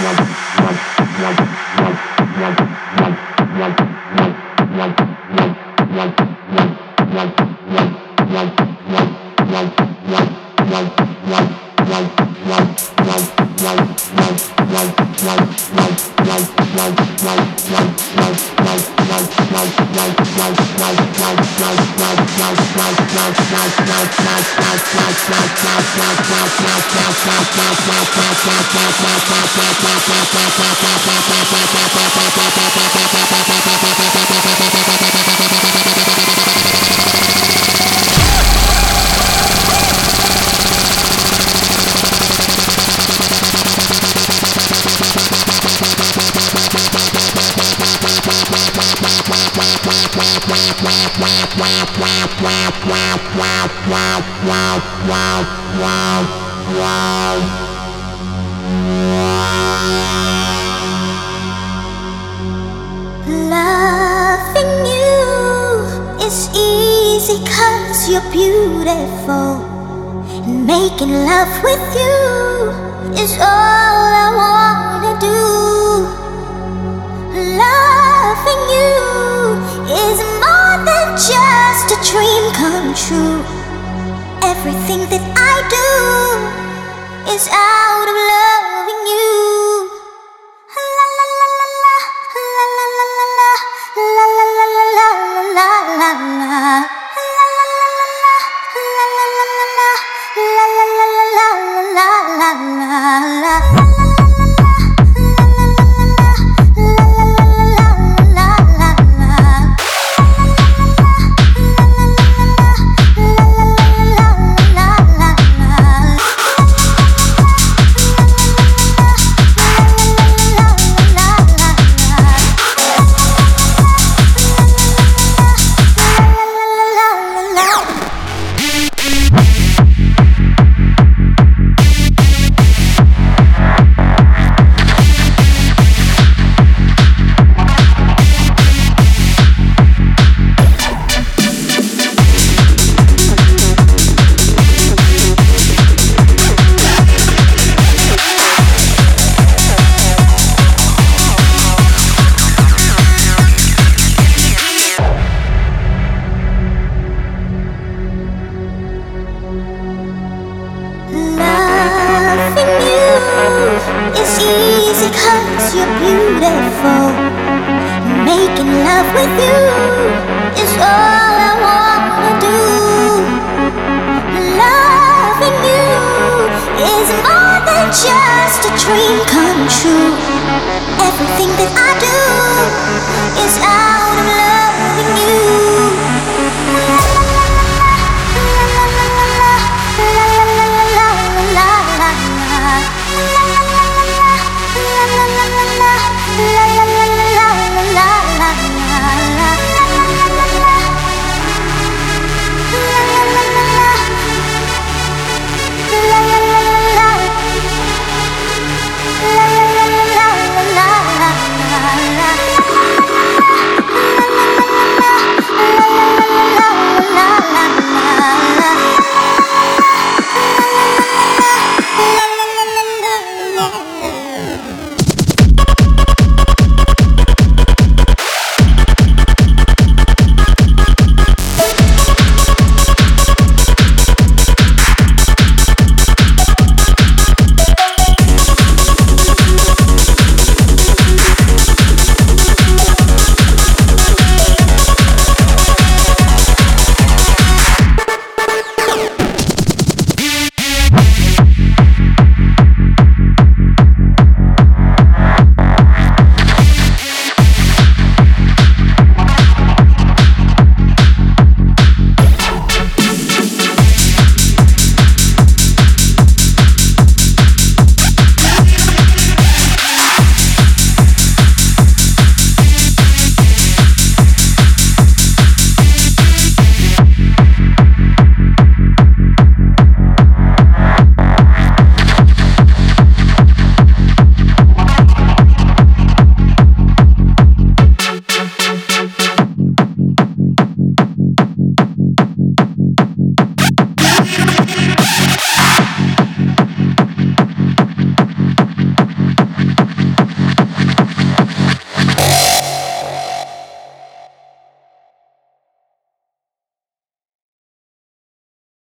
Loving you is easy 'cause you're beautiful, and making love with you is all I wanna do. Loving you is more than just a dream come true. Everything that I do is out of loving you. La la la la la, la la la la la, la la la la la la la la. La la la la la, la la la la la, la la la la la la la la. It's easy 'cause you're beautiful. Making love with you is all I wanna do. Loving you is more than just a dream come true. Everything that I do is out of loving you.